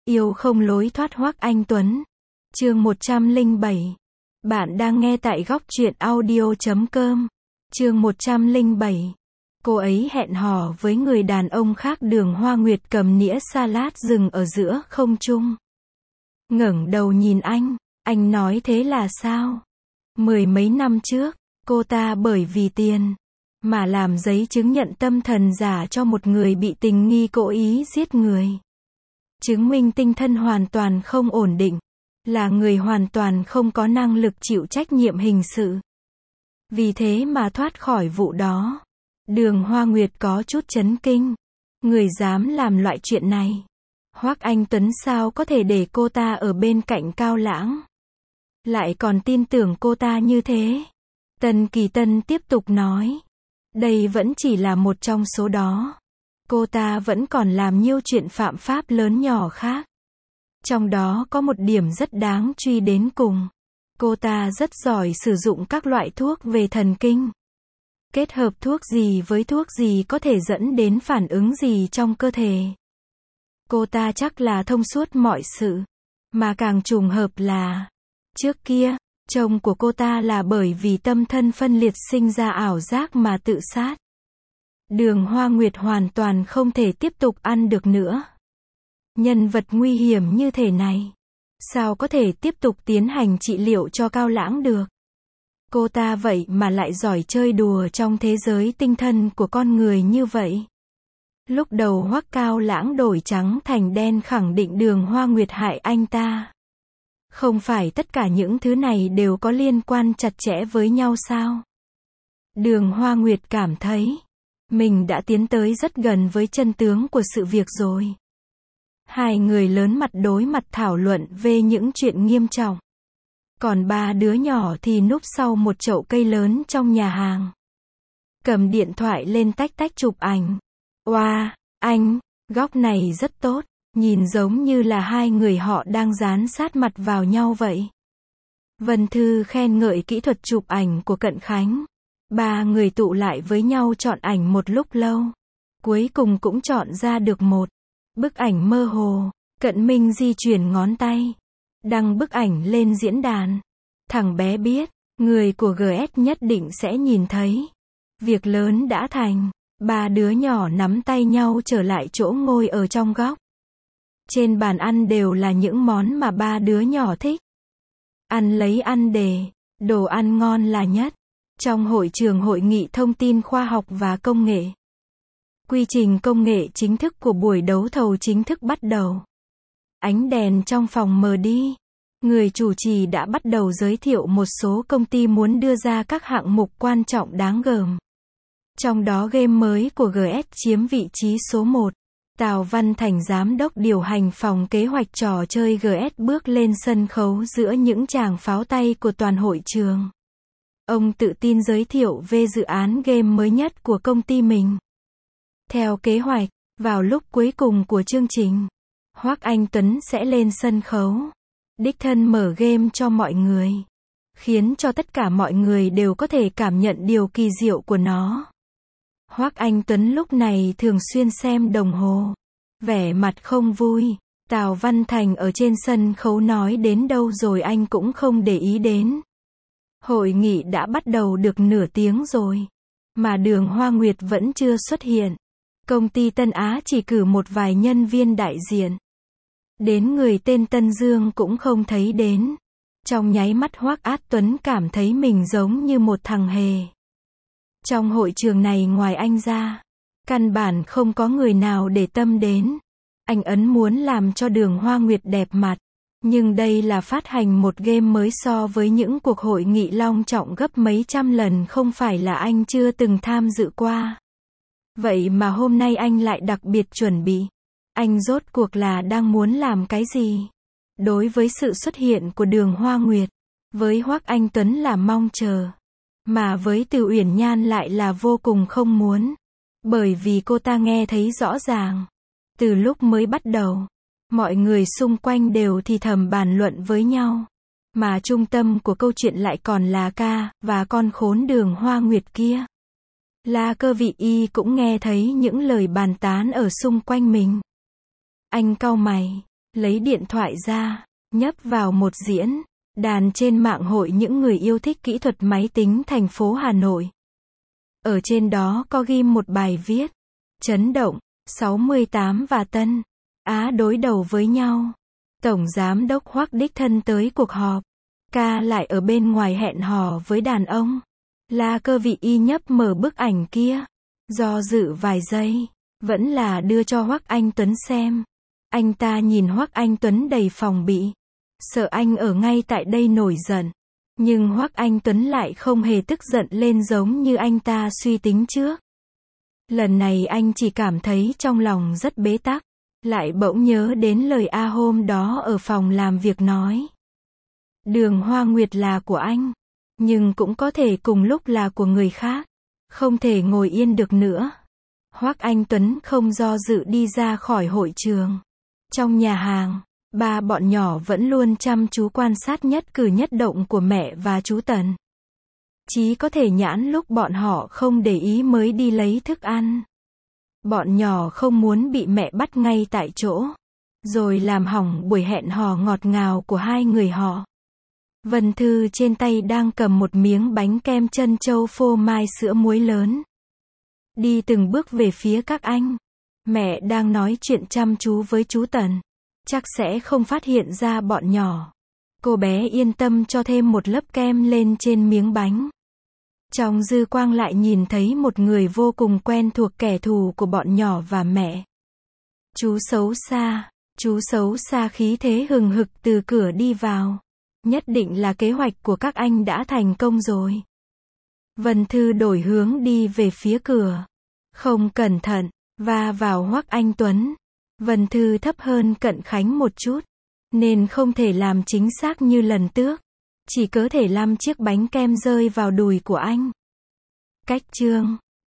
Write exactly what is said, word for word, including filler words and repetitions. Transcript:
Yêu không lối thoát Hoắc Anh Tuấn. Chương một trăm lẻ bảy. Bạn đang nghe tại góc truyện audio chấm com. Chương một trăm lẻ bảy. Cô ấy hẹn hò với người đàn ông khác. Đường Hoa Nguyệt cầm nĩa salad dừng ở giữa không trung. Ngẩng đầu nhìn anh, anh nói thế là sao? Mười mấy năm trước, cô ta bởi vì tiền mà làm giấy chứng nhận tâm thần giả cho một người bị tình nghi cố ý giết người. Chứng minh tinh thần hoàn toàn không ổn định, là người hoàn toàn không có năng lực chịu trách nhiệm hình sự. Vì thế mà thoát khỏi vụ đó. Đường Hoa Nguyệt có chút chấn kinh. Người dám làm loại chuyện này. Hoắc Anh Tuấn sao có thể để cô ta ở bên cạnh Cao Lãng? Lại còn tin tưởng cô ta như thế. Tần Kỳ Tân tiếp tục nói. Đây vẫn chỉ là một trong số đó. Cô ta vẫn còn làm nhiều chuyện phạm pháp lớn nhỏ khác. Trong đó có một điểm rất đáng truy đến cùng. Cô ta rất giỏi sử dụng các loại thuốc về thần kinh. Kết hợp thuốc gì với thuốc gì có thể dẫn đến phản ứng gì trong cơ thể. Cô ta chắc là thông suốt mọi sự. Mà càng trùng hợp là, trước kia, chồng của cô ta là bởi vì tâm thân phân liệt sinh ra ảo giác mà tự sát. Đường Hoa Nguyệt hoàn toàn không thể tiếp tục ăn được nữa. Nhân vật nguy hiểm như thế này, sao có thể tiếp tục tiến hành trị liệu cho Cao Lãng được? Cô ta vậy mà lại giỏi chơi đùa trong thế giới tinh thần của con người như vậy. Lúc đầu Hoắc Cao Lãng đổi trắng thành đen khẳng định Đường Hoa Nguyệt hại anh ta. Không phải tất cả những thứ này đều có liên quan chặt chẽ với nhau sao? Đường Hoa Nguyệt cảm thấy mình đã tiến tới rất gần với chân tướng của sự việc rồi. Hai người lớn mặt đối mặt thảo luận về những chuyện nghiêm trọng. Còn ba đứa nhỏ thì núp sau một chậu cây lớn trong nhà hàng. Cầm điện thoại lên tách tách chụp ảnh. Oa, wow, anh, góc này rất tốt, nhìn giống như là hai người họ đang dán sát mặt vào nhau vậy. Vân Thư khen ngợi kỹ thuật chụp ảnh của Cận Khánh. Ba người tụ lại với nhau chọn ảnh một lúc lâu. Cuối cùng cũng chọn ra được một bức ảnh mơ hồ. Cận Minh di chuyển ngón tay, đăng bức ảnh lên diễn đàn. Thằng bé biết, người của giê ét nhất định sẽ nhìn thấy. Việc lớn đã thành. Ba đứa nhỏ nắm tay nhau trở lại chỗ ngồi ở trong góc. Trên bàn ăn đều là những món mà ba đứa nhỏ thích. Ăn lấy ăn để, đồ ăn ngon là nhất. Trong hội trường hội nghị thông tin khoa học và công nghệ. Quy trình công nghệ chính thức của buổi đấu thầu chính thức bắt đầu. Ánh đèn trong phòng mờ đi. Người chủ trì đã bắt đầu giới thiệu một số công ty muốn đưa ra các hạng mục quan trọng đáng gờm. Trong đó game mới của giê ét chiếm vị trí số một. Tào Văn Thành giám đốc điều hành phòng kế hoạch trò chơi giê ét bước lên sân khấu giữa những tràng pháo tay của toàn hội trường. Ông tự tin giới thiệu về dự án game mới nhất của công ty mình. Theo kế hoạch, vào lúc cuối cùng của chương trình, Hoắc Anh Tuấn sẽ lên sân khấu, đích thân mở game cho mọi người, khiến cho tất cả mọi người đều có thể cảm nhận điều kỳ diệu của nó. Hoắc Anh Tuấn lúc này thường xuyên xem đồng hồ, vẻ mặt không vui. Tào Văn Thành ở trên sân khấu nói đến đâu rồi anh cũng không để ý đến. Hội nghị đã bắt đầu được nửa tiếng rồi, mà Đường Hoa Nguyệt vẫn chưa xuất hiện. Công ty Tân Á chỉ cử một vài nhân viên đại diện. Đến người tên Tân Dương cũng không thấy đến. Trong nháy mắt Hoắc Át Tuấn cảm thấy mình giống như một thằng hề. Trong hội trường này ngoài anh ra, căn bản không có người nào để tâm đến. Anh ấn muốn làm cho Đường Hoa Nguyệt đẹp mặt. Nhưng đây là phát hành một game mới, so với những cuộc hội nghị long trọng gấp mấy trăm lần không phải là anh chưa từng tham dự qua. Vậy mà hôm nay anh lại đặc biệt chuẩn bị. Anh rốt cuộc là đang muốn làm cái gì? Đối với sự xuất hiện của Đường Hoa Nguyệt, với Hoắc Anh Tuấn là mong chờ. Mà với Từ Uyển Nhan lại là vô cùng không muốn. Bởi vì cô ta nghe thấy rõ ràng. Từ lúc mới bắt đầu, mọi người xung quanh đều thì thầm bàn luận với nhau. Mà trung tâm của câu chuyện lại còn là ca, và con khốn Đường Hoa Nguyệt kia. La Cơ Vị Y cũng nghe thấy những lời bàn tán ở xung quanh mình. Anh cau mày, Lấy điện thoại ra, nhấp vào một diễn đàn trên mạng hội những người yêu thích kỹ thuật máy tính thành phố Hà Nội. Ở trên đó có ghi một bài viết: chấn động, sáu mươi tám và Tân Á đối đầu với nhau. Tổng giám đốc Hoắc đích thân tới cuộc họp. Ca lại ở bên ngoài hẹn hò với đàn ông. La Cơ Vị y nhấp mở bức ảnh kia. Do dự vài giây, vẫn là đưa cho Hoắc Anh Tuấn xem. Anh ta nhìn Hoắc Anh Tuấn đầy phòng bị. Sợ anh ở ngay tại đây nổi giận. Nhưng Hoắc Anh Tuấn lại không hề tức giận lên giống như anh ta suy tính trước. Lần này anh chỉ cảm thấy trong lòng rất bế tắc. Lại bỗng nhớ đến lời A hôm đó ở phòng làm việc nói. Đường Hoa Nguyệt là của anh. Nhưng cũng có thể cùng lúc là của người khác. Không thể ngồi yên được nữa. Hoắc Anh Tuấn không do dự đi ra khỏi hội trường. Trong nhà hàng, ba bọn nhỏ vẫn luôn chăm chú quan sát nhất cử nhất động của mẹ và chú Tần. Chí có thể nhãn lúc bọn họ không để ý mới đi lấy thức ăn. Bọn nhỏ không muốn bị mẹ bắt ngay tại chỗ. Rồi làm hỏng buổi hẹn hò ngọt ngào của hai người họ. Vân Thư trên tay đang cầm một miếng bánh kem trân châu phô mai sữa muối lớn. Đi từng bước về phía các anh. Mẹ đang nói chuyện chăm chú với chú Tần. Chắc sẽ không phát hiện ra bọn nhỏ. Cô bé yên tâm cho thêm một lớp kem lên trên miếng bánh. Trong dư quang lại nhìn thấy một người vô cùng quen thuộc, kẻ thù của bọn nhỏ và mẹ. Chú xấu xa. Chú xấu xa khí thế hừng hực từ cửa đi vào. Nhất định là kế hoạch của các anh đã thành công rồi. Vân Thư đổi hướng đi về phía cửa. Không cẩn thận, va vào Hoắc Anh Tuấn. Vân Thư thấp hơn Cận Khánh một chút. Nên không thể làm chính xác như lần trước. Chỉ có thể làm chiếc bánh kem rơi vào đùi của anh. Cách chương